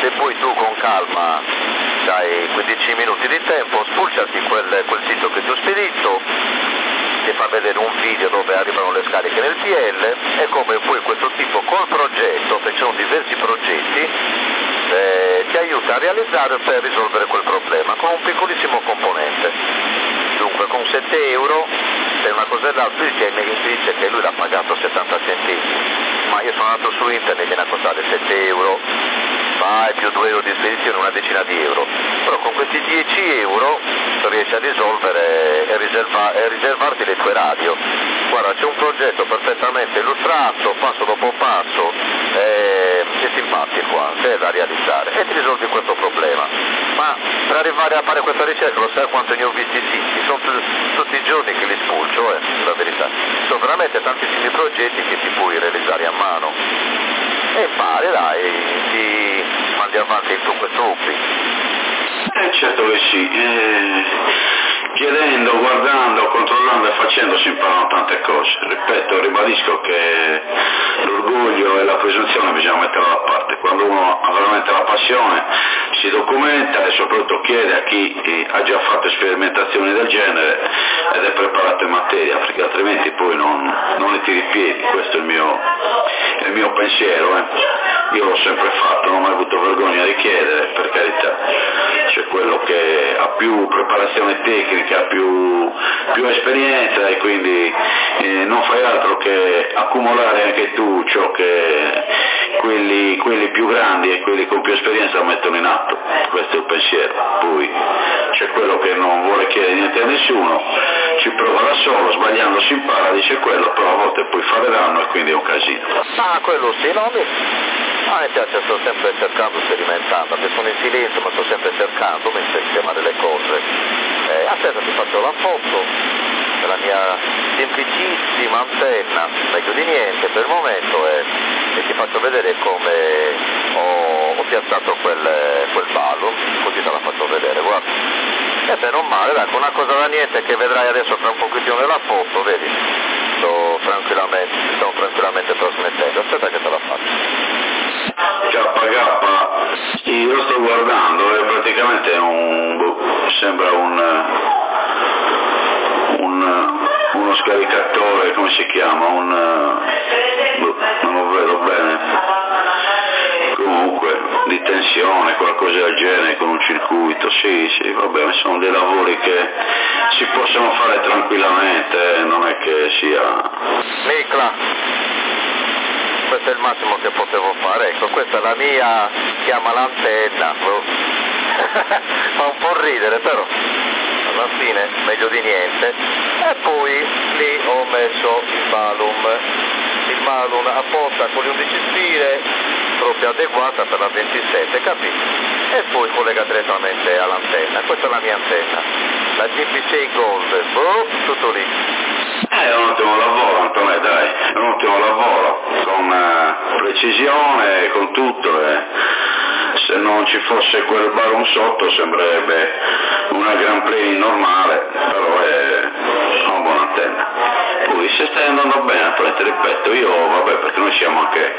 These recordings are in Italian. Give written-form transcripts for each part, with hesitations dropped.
e poi tu con calma dai 15 minuti di tempo, spulciati quel sito che ti ho spedito, ti fa vedere un video dove arrivano le scariche nel PL e come poi questo tipo col progetto, perché ci sono diversi progetti, ti aiuta a realizzare per risolvere quel problema con un piccolissimo componente. Dunque con 7 euro, se una cosa e l'altra mi dice che lui l'ha pagato 70 centesimi, ma io sono andato su internet e viene a costare 7 euro, vai più 2 euro di spedizione, una decina di euro, però con questi 10 euro riesci a risolvere e riservarti le tue radio. Guarda, c'è un progetto perfettamente illustrato, passo dopo passo, e ti impatti qua, c'è da realizzare e ti risolvi questo problema. Ma per arrivare a fare questa ricerca, lo sai quanto ne ho visti siti, sono tutti i giorni che li spulcio, la verità. Sono veramente tantissimi progetti che ti puoi realizzare a mano. E impari, dai, ti mandi avanti in tu questo hobby. Certo che sì. Chiedendo, guardando, controllando e facendo si imparano tante cose. Ripeto, ribadisco che l'orgoglio e la presunzione bisogna metterla da parte. Quando uno ha veramente la passione si documenta e soprattutto chiede a chi ha già fatto sperimentazioni del genere ed è preparato in materia, perché altrimenti poi non ne tiri i piedi. Questo è il mio pensiero. Io l'ho sempre fatto, non ho mai avuto vergogna di chiedere, per carità. C'è quello che ha più preparazione tecnica, ha più esperienza e quindi non fai altro che accumulare anche tu ciò che quelli più grandi e quelli con più esperienza mettono in atto. Questo è il pensiero. Poi c'è quello che non vuole chiedere niente a nessuno, ci prova da solo, sbagliando si impara, dice quello, però a volte poi fare danno e quindi è un casino. Quello sì, no? A me piace, sto sempre cercando, sperimentando, perché sono in silenzio ma sto sempre cercando per sistemare le cose. Aspetta, ti faccio la foto della mia semplicissima antenna, meglio di niente per il momento, e ti faccio vedere come ho piazzato quel palo, così te la faccio vedere, guarda. E beh, non male, dai, con una cosa da niente che vedrai adesso tra un pochettino nella foto, vedi? Stiamo tranquillamente trasmettendo, aspetta che te la faccio. KK, io lo sto guardando, è praticamente sembra uno scaricatore, come si chiama? Non lo vedo bene. Comunque, di tensione, qualcosa del genere, con un circuito, sì, vabbè, sono dei lavori che si possono fare tranquillamente, non è che sia... Nicla, questo è il massimo che potevo fare, ecco, questa è la mia, si chiama l'antenna, fa un po' ridere, però alla fine meglio di niente. E poi lì ho messo il malum apposta con le 11 spire, proprio adeguata per la 27, capito? E poi collega direttamente all'antenna. Questa è la mia antenna, la GP6 Gold, tutto lì. È un ottimo lavoro, Antonio, dai, è un ottimo lavoro, con precisione, con tutto, se non ci fosse quel baron sotto sembrerebbe una Grand Prix normale, però è una buona antenna. Poi se stai andando bene, Antonio, ti ripeto, vabbè, perché noi siamo anche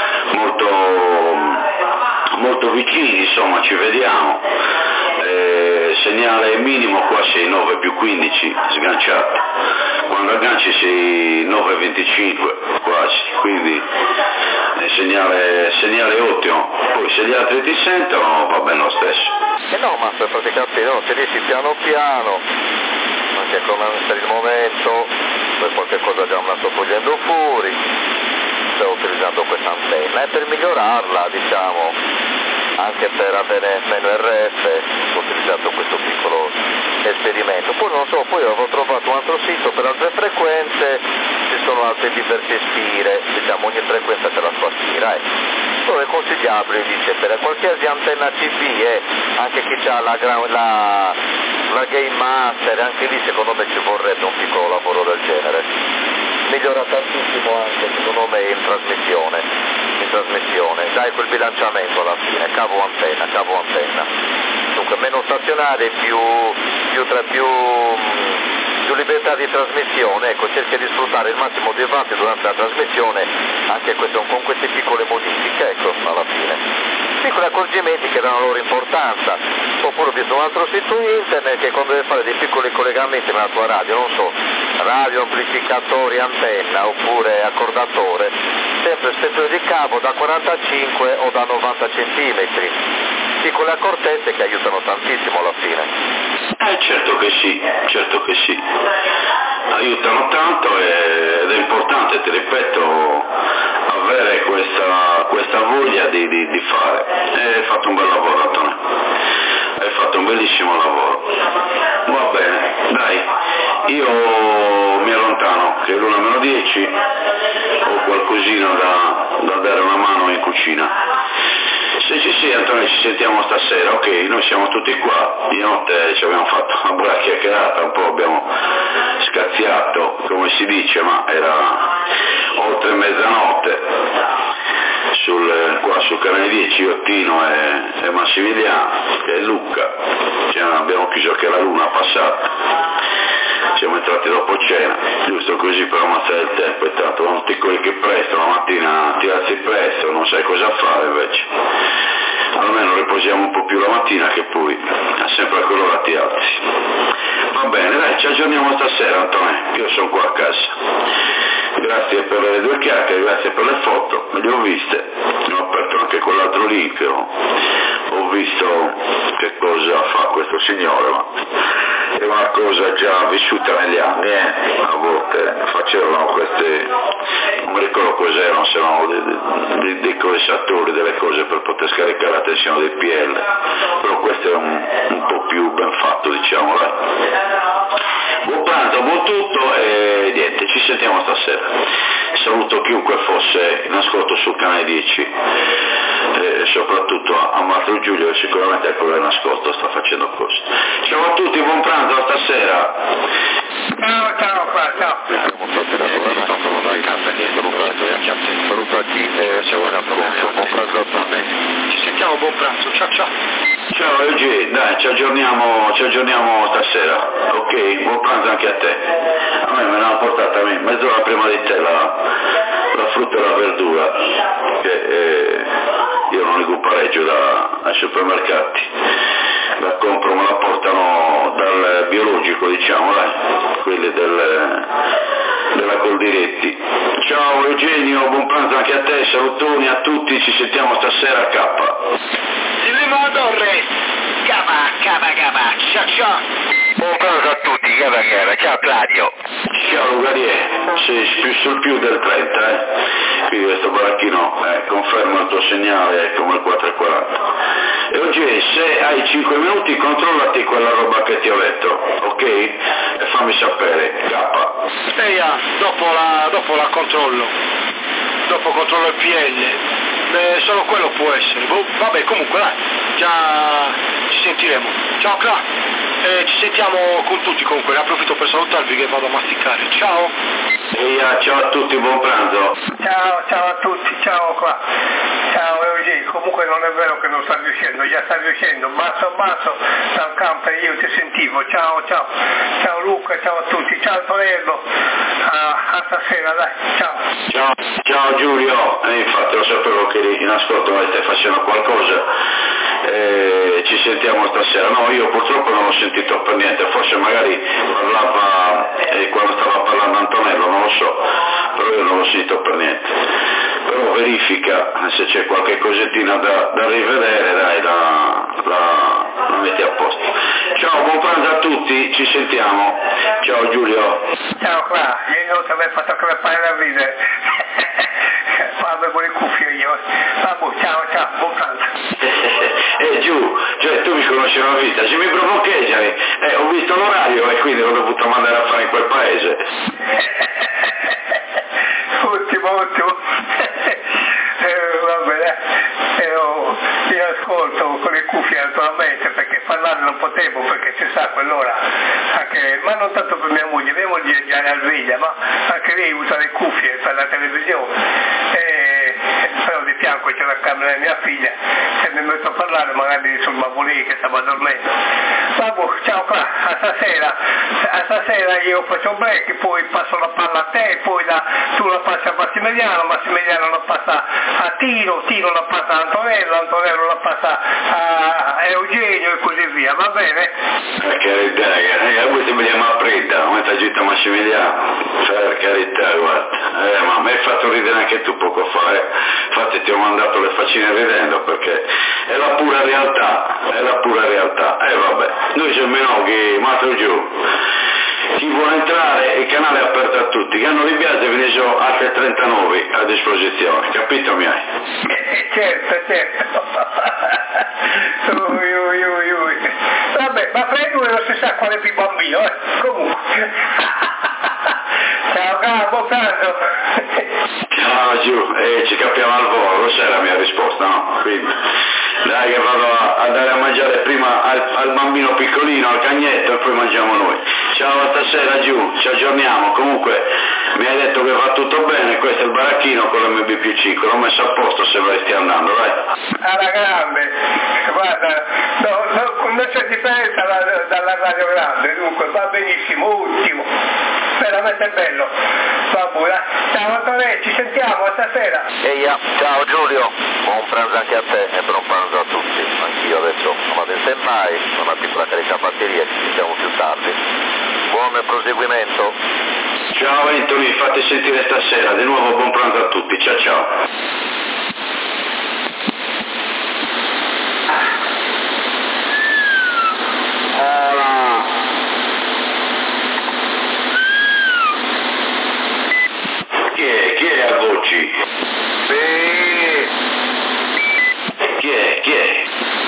molto vicini, insomma, ci vediamo. Segnale minimo qua sei 9 più 15 sganciato, quando agganci sei 9,25 quasi, quindi segnale ottimo. Poi se gli altri ti sentono va bene lo stesso. No, ma praticamente no, se riesci piano piano, anche come per il momento, poi qualche cosa già me la sto togliendo fuori, sto utilizzando questa antenna e per migliorarla, diciamo, anche per avere meno RF, ho utilizzato questo piccolo esperimento. Poi non so, poi avevo trovato un altro sito per altre frequenze, ci sono altre diverse spire, diciamo ogni frequenza c'è la sua spira, dove è consigliabile, dice, per qualsiasi antenna CB, anche chi ha la Game Master, anche lì secondo me ci vorrebbe un piccolo lavoro del genere. Migliora tantissimo anche secondo me in trasmissione, dai quel bilanciamento alla fine, cavo antenna, dunque meno stazionare, più libertà di trasmissione, ecco, cerca di sfruttare il massimo di avanti durante la trasmissione, anche questo, con queste piccole modifiche, ecco, alla fine. piccoli accorgimenti che danno loro importanza. Oppure ho visto un altro sito internet che quando deve fare dei piccoli collegamenti nella tua radio, non so, radio, amplificatori, antenna oppure accordatore, sempre spessore di cavo da 45 o da 90 centimetri. Piccole accortezze che aiutano tantissimo alla fine. Certo che sì, aiutano tanto ed è importante, ti ripeto, avere questa voglia di fare. Hai fatto un bel lavoro, Antonio, hai fatto un bellissimo lavoro. Va bene, dai, io mi allontano, che è l'1:10, ho qualcosina da dare una mano in cucina. Sì, Antonio, ci sentiamo stasera, ok, noi siamo tutti qua, di notte ci abbiamo fatto una bella chiacchierata, un po' abbiamo scazziato, come si dice, ma era oltre mezzanotte, qua sul canale 10, io, Tino e Massimiliano e Luca, abbiamo chiuso che la luna passata. Siamo entrati dopo cena, giusto così per ammazzare il tempo, e tanto non ti corri che presto, la mattina ti alzi presto, non sai cosa fare invece. Almeno riposiamo un po' più la mattina che poi sempre a quell'ora ti alzi. Va bene, dai, ci aggiorniamo stasera, Antonio, io sono qua a casa. Grazie per le 2 chiacchiere, grazie per le foto, me le ho viste, ho aperto anche quell'altro link, ho visto che cosa fa questo signore, ma è una cosa già vissuta negli anni, a volte facevano queste, non mi ricordo cos'erano, se erano dei condensatori, delle cose per poter scaricare la tensione del PL, però questo è un po' più ben fatto, diciamo, dai. Buon pranzo, buon tutto e niente, ci sentiamo stasera. Saluto chiunque fosse in ascolto sul canale 10 e soprattutto a Marco Giulio, che sicuramente è quello in ascolto, sta facendo cose. Ciao a tutti, buon pranzo, a stasera. Ciao. Saluto a chi buon pranzo a tutti. Ci sentiamo, buon pranzo, ciao. Ciao Eugenio, dai, ci aggiorniamo stasera, ok? Buon pranzo anche a te. A me l'ha portata mezz'ora prima di te la frutta e la verdura, che io non li pareggio dai supermercati, la compro, me la portano dal biologico, diciamo, dai, quelli della Coldiretti. Ciao Eugenio, buon pranzo anche a te, salutoni a tutti, ci sentiamo stasera a K. Silvino Torre, cava, ciao. Buon pranzo a tutti, ciao Claudio. Ciao Lugarier, sei sul più del 30, quindi questo baracchino conferma il tuo segnale come il 440. E oggi se hai 5 minuti controllati quella roba che ti ho detto, ok? E fammi sapere, K. Dopo la controllo, dopo controllo il PL, solo quello può essere, vabbè comunque dai, già ci sentiremo, ciao Cla. Ci sentiamo con tutti comunque, ne approfitto per salutarvi che vado a masticare, ciao! Ciao a tutti, buon pranzo! Ciao a tutti, ciao qua! Ciao Eugenio, comunque non è vero che non sta riuscendo, già sta riuscendo, basso dal camper, io ti sentivo, ciao Luca, ciao a tutti, ciao Antonello, a stasera dai, Ciao Giulio, infatti lo sapevo che in ascolto stai facendo qualcosa, ci sentiamo stasera. No, io purtroppo non l'ho sentito per niente, forse magari parlava quando stava parlando Antonello, non lo so, però io non l'ho sentito per niente. Però verifica se c'è qualche cosettina da rivedere, dai, la metti a posto. Ciao, buon pranzo a tutti, ci sentiamo. Ciao Giulio. Ciao qua, ieri non ti avevo fatto crepare la ridere. Avevo le cuffie io. Ciao, buon pranzo. Giù, cioè tu mi conosci la vita, se mi provocheggiami, ho visto l'orario e quindi l'ho dovuto mandare a fare in quel paese. Ottimo. Va bene, ero in ascolto con le cuffie naturalmente, perché parlare non potevo, perché si sa quell'ora, ma non tanto per mia moglie è già al veglia, ma anche lei usa le cuffie per la televisione, però di fianco c'è la camera di mia figlia, se mi messo a parlare magari sul Babulì che stava dormendo. Vabbè, ciao qua, a stasera io faccio un break, poi passo la palla a te, poi tu la passi a Massimiliano la passa a Tino la passa a Antonello la passa a Eugenio e così via, va bene? Per carità, questo mi chiama Preda, come sta giunta Massimiliano? Per carità, guarda, ma mi hai fatto ridere anche tu poco fa, infatti ti ho mandato le faccine ridendo perché è la pura realtà, vabbè, noi siamo che matto giù. Chi vuole entrare, il canale è aperto a tutti, che hanno l'impianto e ve ne sono altre 39 a disposizione, capito mi hai? Certo. Vabbè, ma Fredo non si sa quale più bambino, comunque. Ciao capo, pranzo. Ciao giù, ci capiamo al volo, questa è la mia risposta, no? Quindi, dai che vado a dare a mangiare prima al bambino piccolino, al cagnetto e poi mangiamo noi. Ciao, stasera giù, ci aggiorniamo, comunque mi hai detto che va tutto bene, questo è il baracchino con l'MB+5, l'ho messo a posto se vorresti andando, dai. Alla grande, guarda, non c'è differenza dalla radio grande, dunque va benissimo, ultimo, veramente bello. Ciao Antonello, ci sentiamo stasera. Eia, ciao Giulio, buon pranzo anche a te e buon pranzo a tutti. Anch'io adesso vado in stand-by, ho una piccola carica batteria, ci sentiamo più tardi. Buon proseguimento. Ciao Anthony, fate sentire stasera, di nuovo buon pranzo a tutti, ciao. Chi è a voci? Chi è?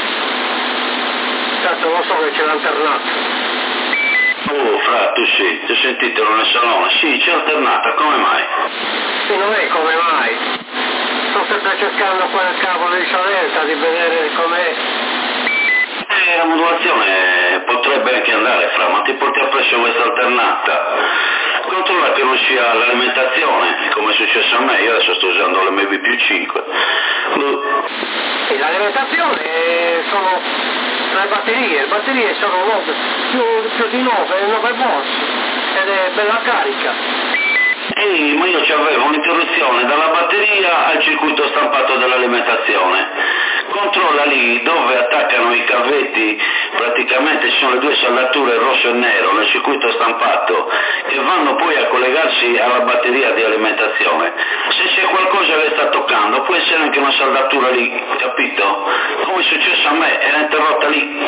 Tanto lo so che c'è l'alternata. Oh, fra, tu sì, ti ho sentito nel salone? Sì, c'è l'alternata, come mai? Sì, non è come mai. Sto sempre cercando quel cavolo di saletta, di vedere com'è. La modulazione potrebbe anche andare, fra, ma ti porti appresso questa alternata. Controlla che non sia l'alimentazione, come è successo a me, io adesso sto usando l'MB+5. Sì, l'alimentazione sono le batterie sono più di 9 volt ed è bella carica. Ma io c'avevo un'interruzione dalla batteria al circuito stampato dell'alimentazione. Controlla lì dove attaccano i cavetti, praticamente ci sono le due saldature rosso e nero nel circuito stampato che vanno poi a collegarsi alla batteria di alimentazione. Se c'è qualcosa che sta toccando può essere anche una saldatura lì, capito? Come è successo a me, era interrotta lì.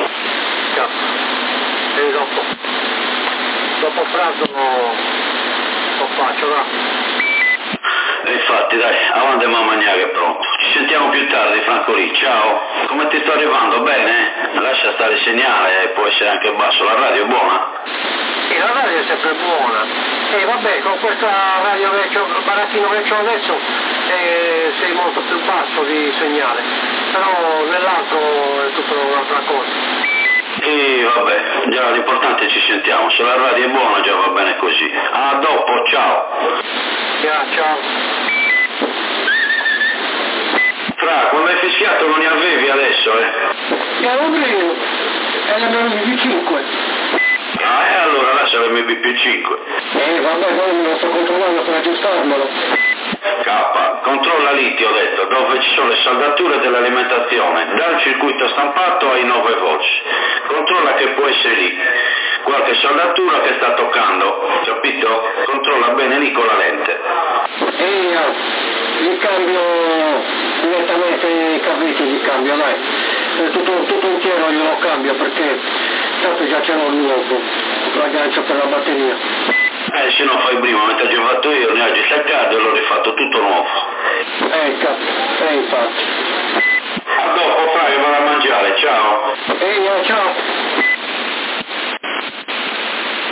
E dopo pranzo lo faccio, va? E infatti dai, avanti a mangiare che è pronto. Ci sentiamo più tardi, Franco lì, ciao. Come ti sto arrivando? Bene? Lascia stare il segnale, può essere anche basso, la radio è buona? Sì, la radio è sempre buona. E vabbè, con questa radio vecchio, il baracchino che ho adesso sei molto più basso di segnale, però nell'altro è tutta un'altra cosa. E vabbè, già l'importante è ci sentiamo, se la radio è buona già va bene così. A dopo, ciao. Ciao. Fra, quando hai fischiato non ne avevi adesso, Era un primo, era l'MB+5. E allora lascia l'MB+5. Vabbè, poi lo sto controllando per aggiustarmelo. K, controlla lì, ti ho detto, dove ci sono le saldature dell'alimentazione, dal circuito stampato ai 9 volts. Controlla che può essere lì. Qualche saldatura che sta toccando, capito? Controlla bene lì con la lente. Gli cambio direttamente i cavetti, gli cambio, dai. Tutto intero glielo cambio perché tanto già c'era un nuovo, l'aggancio per la batteria. Se no fai prima, mentre ho fatto io, ne ho distaccato e l'ho rifatto tutto nuovo. Infatti. A dopo, fra, che vado a mangiare, ciao. Ciao.